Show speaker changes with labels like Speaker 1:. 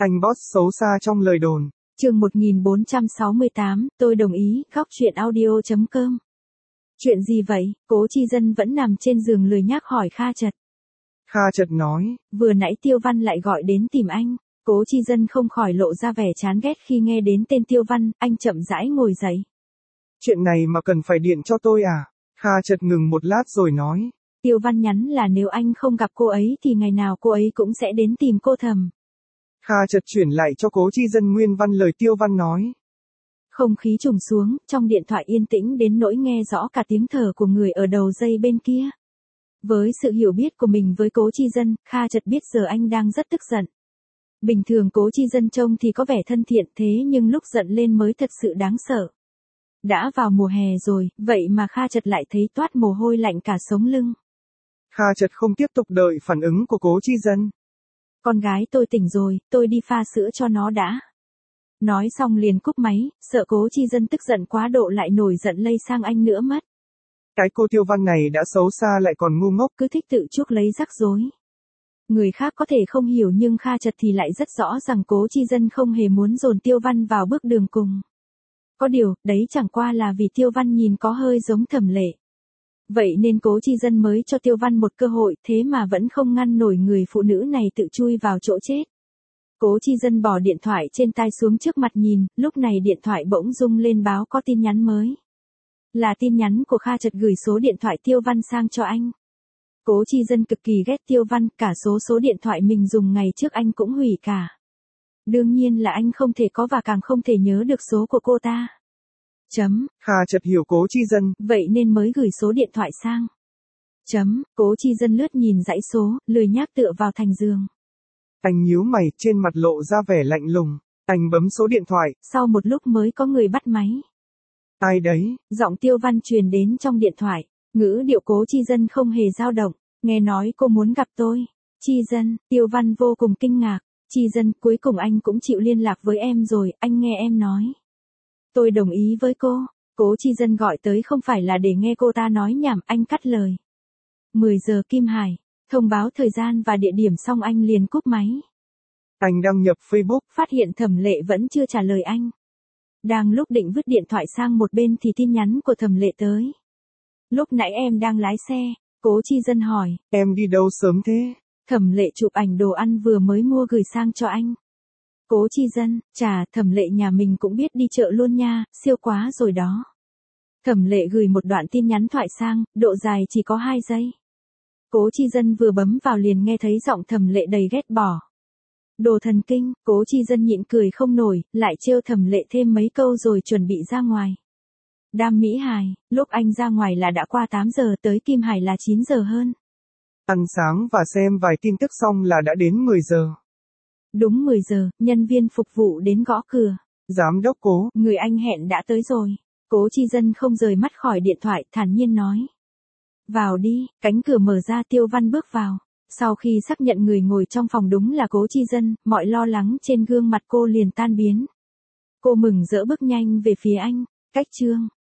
Speaker 1: Anh boss xấu xa trong lời đồn.
Speaker 2: Chương 1468, tôi đồng ý, góc chuyện audio.com. Chuyện gì vậy? Cố Chi Dân vẫn nằm trên giường lười nhác hỏi Kha Chật.
Speaker 1: Kha Chật nói.
Speaker 2: Vừa nãy Tiêu Văn lại gọi đến tìm anh. Cố Chi Dân không khỏi lộ ra vẻ chán ghét khi nghe đến tên Tiêu Văn, anh chậm rãi ngồi dậy.
Speaker 1: Chuyện này mà cần phải điện cho tôi à? Kha Chật ngừng một lát rồi nói.
Speaker 2: Tiêu Văn nhắn là nếu anh không gặp cô ấy thì ngày nào cô ấy cũng sẽ đến tìm cô thầm.
Speaker 1: Kha Chật chuyển lại cho Cố Chi Dân nguyên văn lời Tiêu Văn nói.
Speaker 2: Không khí trùng xuống, trong điện thoại yên tĩnh đến nỗi nghe rõ cả tiếng thở của người ở đầu dây bên kia. Với sự hiểu biết của mình với Cố Chi Dân, Kha Chật biết giờ anh đang rất tức giận. Bình thường Cố Chi Dân trông thì có vẻ thân thiện thế nhưng lúc giận lên mới thật sự đáng sợ. Đã vào mùa hè rồi, vậy mà Kha Chật lại thấy toát mồ hôi lạnh cả sống lưng.
Speaker 1: Kha Chật không tiếp tục đợi phản ứng của Cố Chi Dân.
Speaker 2: Con gái tôi tỉnh rồi, tôi đi pha sữa cho nó đã. Nói xong liền cúp máy, sợ Cố Chi Dân tức giận quá độ lại nổi giận lây sang anh nữa mất.
Speaker 1: Cái cô Tiêu Văn này đã xấu xa lại còn ngu ngốc,
Speaker 2: cứ thích tự chuốc lấy rắc rối. Người khác có thể không hiểu nhưng Kha Chật thì lại rất rõ rằng Cố Chi Dân không hề muốn dồn Tiêu Văn vào bước đường cùng. Có điều, đấy chẳng qua là vì Tiêu Văn nhìn có hơi giống Thẩm Lệ. Vậy nên Cố Chi Dân mới cho Tiêu Văn một cơ hội thế mà vẫn không ngăn nổi người phụ nữ này tự chui vào chỗ chết. Cố Chi Dân bỏ điện thoại trên tay xuống trước mặt nhìn, lúc này điện thoại bỗng rung lên báo có tin nhắn mới. Là tin nhắn của Kha Chật gửi số điện thoại Tiêu Văn sang cho anh. Cố Chi Dân cực kỳ ghét Tiêu Văn, cả số điện thoại mình dùng ngày trước anh cũng hủy cả. Đương nhiên là anh không thể có và càng không thể nhớ được số của cô ta.
Speaker 1: Kha Chật hiểu Cố Chi Dân.
Speaker 2: Vậy nên mới gửi số điện thoại sang. Cố Chi Dân lướt nhìn dãy số, lười nhác tựa vào thành giường.
Speaker 1: Anh nhíu mày, trên mặt lộ ra vẻ lạnh lùng. Anh bấm số điện thoại.
Speaker 2: Sau một lúc mới có người bắt máy.
Speaker 1: Ai đấy?
Speaker 2: Giọng Tiêu Văn truyền đến trong điện thoại. Ngữ điệu Cố Chi Dân không hề dao động. Nghe nói cô muốn gặp tôi. Chi Dân, Tiêu Văn vô cùng kinh ngạc. Chi Dân, cuối cùng anh cũng chịu liên lạc với em rồi, anh nghe em nói. Tôi đồng ý với cô. Cố Chi Dân gọi tới không phải là để nghe cô ta nói nhảm, anh cắt lời. 10 giờ Kim Hải. Thông báo thời gian và địa điểm xong anh liền cúp máy.
Speaker 1: Anh đăng nhập Facebook,
Speaker 2: phát hiện Thẩm Lệ vẫn chưa trả lời anh. Đang lúc định vứt điện thoại sang một bên thì tin nhắn của Thẩm Lệ tới. Lúc nãy em đang lái xe, Cố Chi Dân hỏi.
Speaker 1: Em đi đâu sớm thế?
Speaker 2: Thẩm Lệ chụp ảnh đồ ăn vừa mới mua gửi sang cho anh. Cố Chi Dân, chà, Thẩm Lệ nhà mình cũng biết đi chợ luôn nha, siêu quá rồi đó. Thẩm Lệ gửi một đoạn tin nhắn thoại sang, độ dài chỉ có 2 giây. Cố Chi Dân vừa bấm vào liền nghe thấy giọng Thẩm Lệ đầy ghét bỏ. Đồ thần kinh, Cố Chi Dân nhịn cười không nổi, lại trêu Thẩm Lệ thêm mấy câu rồi chuẩn bị ra ngoài. Đam Mỹ Hài, lúc anh ra ngoài là đã qua 8 giờ, tới Kim Hải là 9 giờ hơn.
Speaker 1: Ăn sáng và xem vài tin tức xong là đã đến 10 giờ.
Speaker 2: Đúng 10 giờ, nhân viên phục vụ đến gõ cửa.
Speaker 1: Giám đốc Cố,
Speaker 2: người anh hẹn đã tới rồi. Cố Chi Dân không rời mắt khỏi điện thoại, thản nhiên nói. Vào đi, cánh cửa mở ra, Tiêu Văn bước vào. Sau khi xác nhận người ngồi trong phòng đúng là Cố Chi Dân, mọi lo lắng trên gương mặt cô liền tan biến. Cô mừng rỡ bước nhanh về phía anh. Cách chương